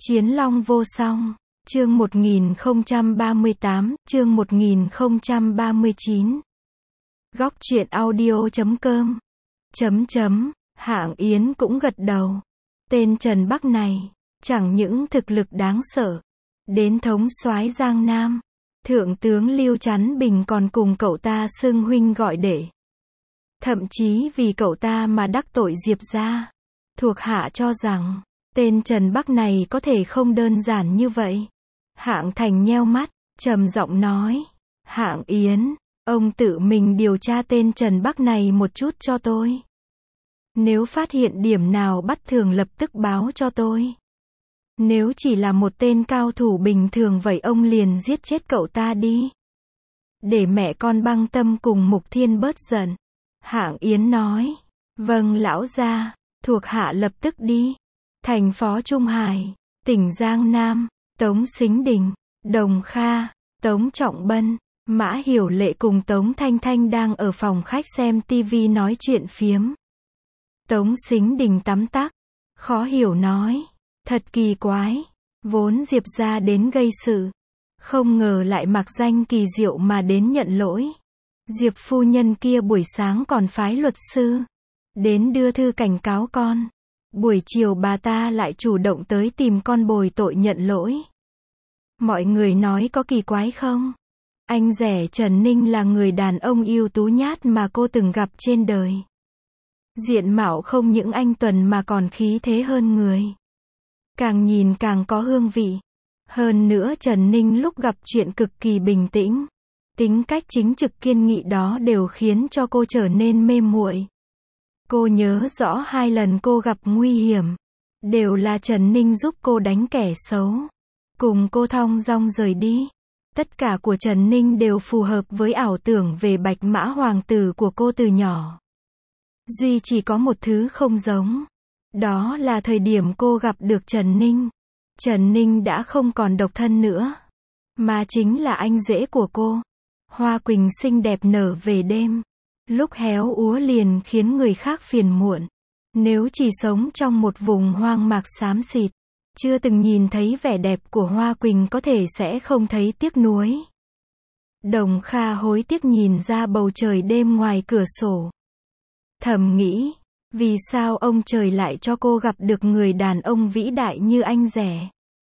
Chiến Long vô song. Chương 1038, chương 1039. Góc truyện audio.com. Hạng Yến cũng gật đầu. Tên Trần Bắc này, chẳng những thực lực đáng sợ, đến thống soái Giang Nam, Thượng tướng Lưu Chắn Bình còn cùng cậu ta xưng huynh gọi đệ. Thậm chí vì cậu ta mà đắc tội Diệp gia. Thuộc hạ cho rằng, tên Trần Bắc này có thể không đơn giản như vậy. Hạng Thành nheo mắt, trầm giọng nói, Hạng Yến, ông tự mình điều tra tên Trần Bắc này một chút cho tôi. Nếu phát hiện điểm nào bất thường lập tức báo cho tôi. Nếu chỉ là một tên cao thủ bình thường vậy ông liền giết chết cậu ta đi. Để mẹ con Băng Tâm cùng Mục Thiên bớt giận. Hạng Yến nói, vâng lão gia, thuộc hạ lập tức đi. Thành phố Trung Hải, tỉnh Giang Nam, Tống Sính Đình, Đồng Kha, Tống Trọng Bân, Mã Hiểu Lệ cùng Tống Thanh Thanh đang ở phòng khách xem TV nói chuyện phiếm. Tống Sính Đình tắm tắc, khó hiểu nói, thật kỳ quái, vốn Diệp gia đến gây sự, không ngờ lại mặc danh kỳ diệu mà đến nhận lỗi. Diệp phu nhân kia buổi sáng còn phái luật sư đến đưa thư cảnh cáo con. Buổi chiều bà ta lại chủ động tới tìm con bồi tội nhận lỗi. Mọi người nói có kỳ quái không? Anh rể Trần Ninh là người đàn ông ưu tú nhất mà cô từng gặp trên đời. Diện mạo không những anh tuấn mà còn khí thế hơn người. Càng nhìn càng có hương vị. Hơn nữa Trần Ninh lúc gặp chuyện cực kỳ bình tĩnh. Tính cách chính trực kiên nghị đó đều khiến cho cô trở nên mê muội. Cô nhớ rõ 2 lần cô gặp nguy hiểm, đều là Trần Ninh giúp cô đánh kẻ xấu, cùng cô thong dong rời đi. Tất cả của Trần Ninh đều phù hợp với ảo tưởng về Bạch Mã Hoàng tử của cô từ nhỏ. Duy chỉ có một thứ không giống, đó là thời điểm cô gặp được Trần Ninh. Trần Ninh đã không còn độc thân nữa, mà chính là anh rể của cô. Hoa quỳnh xinh đẹp nở về đêm, lúc héo úa liền khiến người khác phiền muộn. Nếu chỉ sống trong một vùng hoang mạc xám xịt, chưa từng nhìn thấy vẻ đẹp của hoa quỳnh có thể sẽ không thấy tiếc nuối. Đồng Kha hối tiếc nhìn ra bầu trời đêm ngoài cửa sổ. Thầm nghĩ, vì sao ông trời lại cho cô gặp được người đàn ông vĩ đại như anh rể?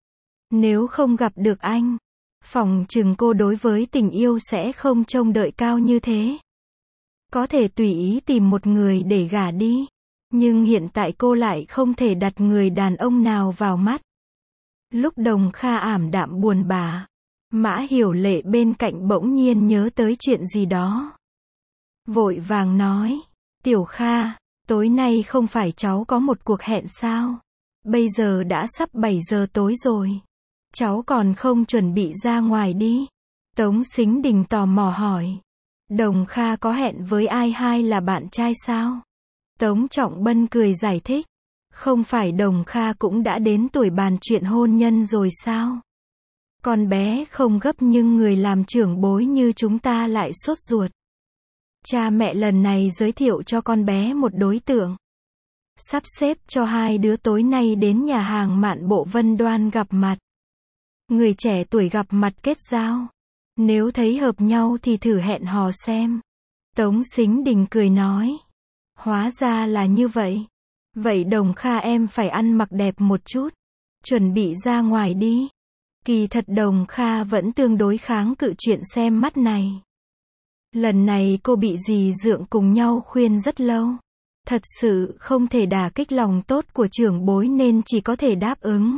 Nếu không gặp được anh, phỏng chừng cô đối với tình yêu sẽ không trông đợi cao như thế. Có thể tùy ý tìm một người để gả đi, nhưng hiện tại cô lại không thể đặt người đàn ông nào vào mắt. Lúc Đồng Kha ảm đạm buồn bã, Mã Hiểu Lệ bên cạnh bỗng nhiên nhớ tới chuyện gì đó. Vội vàng nói, Tiểu Kha, tối nay không phải cháu có một cuộc hẹn sao? Bây giờ đã sắp 7 giờ tối rồi. Cháu còn không chuẩn bị ra ngoài đi? Tống Sính Đình tò mò hỏi. Đồng Kha có hẹn với ai hay là bạn trai sao? Tống Trọng Bân cười giải thích. Không phải Đồng Kha cũng đã đến tuổi bàn chuyện hôn nhân rồi sao? Con bé không gấp nhưng người làm trưởng bối như chúng ta lại sốt ruột. Cha mẹ lần này giới thiệu cho con bé một đối tượng. Sắp xếp cho 2 đứa tối nay đến nhà hàng Mạn Bộ Vân Đoan gặp mặt. Người trẻ tuổi gặp mặt kết giao. Nếu thấy hợp nhau thì thử hẹn hò xem. Tống Sính Đình cười nói. Hóa ra là như vậy. Vậy Đồng Kha em phải ăn mặc đẹp một chút. Chuẩn bị ra ngoài đi. Kỳ thật Đồng Kha vẫn tương đối kháng cự chuyện xem mắt này. Lần này cô bị dì dượng cùng nhau khuyên rất lâu. Thật sự không thể đả kích lòng tốt của trưởng bối nên chỉ có thể đáp ứng.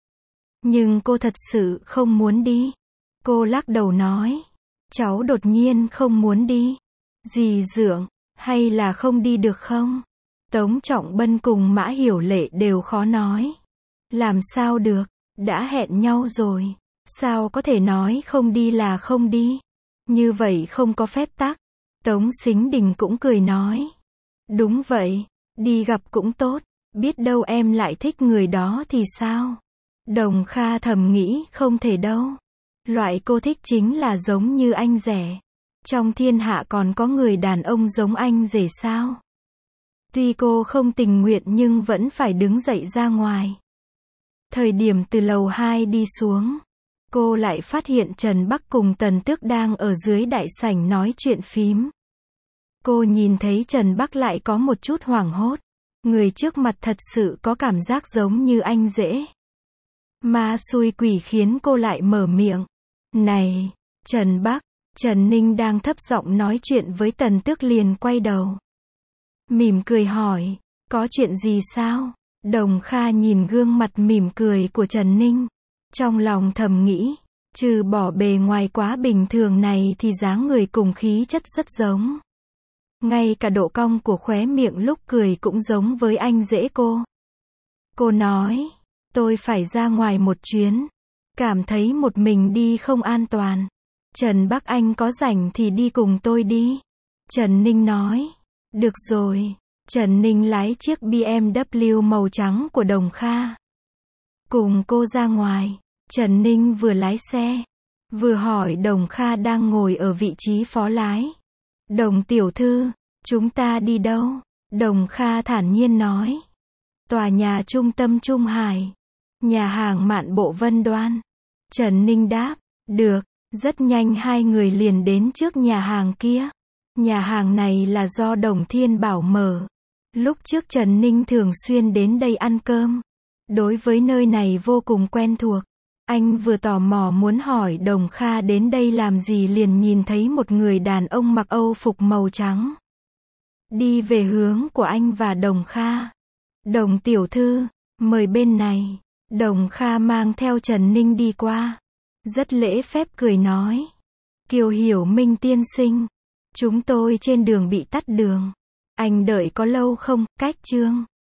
Nhưng cô thật sự không muốn đi. Cô lắc đầu nói, cháu đột nhiên không muốn đi. Dì dượng, hay là không đi được không? Tống Trọng Bân cùng Mã Hiểu Lệ đều khó nói. Làm sao được, đã hẹn nhau rồi. Sao có thể nói không đi là không đi? Như vậy không có phép tắc. Tống Sính Đình cũng cười nói. Đúng vậy, đi gặp cũng tốt. Biết đâu em lại thích người đó thì sao? Đồng Kha thầm nghĩ không thể đâu. Loại cô thích chính là giống như anh rể. Trong thiên hạ còn có người đàn ông giống anh rể sao? Tuy cô không tình nguyện nhưng vẫn phải đứng dậy ra ngoài. Thời điểm từ lầu 2 đi xuống, cô lại phát hiện Trần Bắc cùng Tần Tước đang ở dưới đại sảnh nói chuyện phím. Cô nhìn thấy Trần Bắc lại có một chút hoảng hốt. Người trước mặt thật sự có cảm giác giống như anh rể. Ma xui quỷ khiến cô lại mở miệng. Này, Trần Bắc, Trần Ninh đang thấp giọng nói chuyện với Tần Tước liền quay đầu. Mỉm cười hỏi, có chuyện gì sao? Đồng Kha nhìn gương mặt mỉm cười của Trần Ninh. Trong lòng thầm nghĩ, trừ bỏ bề ngoài quá bình thường này thì dáng người cùng khí chất rất giống. Ngay cả độ cong của khóe miệng lúc cười cũng giống với anh rể cô. Cô nói, tôi phải ra ngoài một chuyến. Cảm thấy một mình đi không an toàn. Trần Bắc anh có rảnh thì đi cùng tôi đi. Trần Ninh nói, được rồi. Trần Ninh lái chiếc BMW màu trắng của Đồng Kha. Cùng cô ra ngoài. Trần Ninh vừa lái xe, vừa hỏi Đồng Kha đang ngồi ở vị trí phó lái. Đồng tiểu thư, chúng ta đi đâu? Đồng Kha thản nhiên nói. Tòa nhà trung tâm Trung Hải. Nhà hàng Mạn Bộ Vân Đoan. Trần Ninh đáp, được. Rất nhanh hai người liền đến trước nhà hàng kia. Nhà hàng này là do Đồng Thiên Bảo mở. Lúc trước Trần Ninh thường xuyên đến đây ăn cơm. Đối với nơi này vô cùng quen thuộc. Anh vừa tò mò muốn hỏi Đồng Kha đến đây làm gì liền nhìn thấy một người đàn ông mặc Âu phục màu trắng. Đi về hướng của anh và Đồng Kha. Đồng tiểu thư, mời bên này. Đồng Kha mang theo Trần Ninh đi qua. Rất lễ phép cười nói. Kiều Hiểu Minh tiên sinh. Chúng tôi trên đường bị tắt đường. Anh đợi có lâu không? Cách Trương.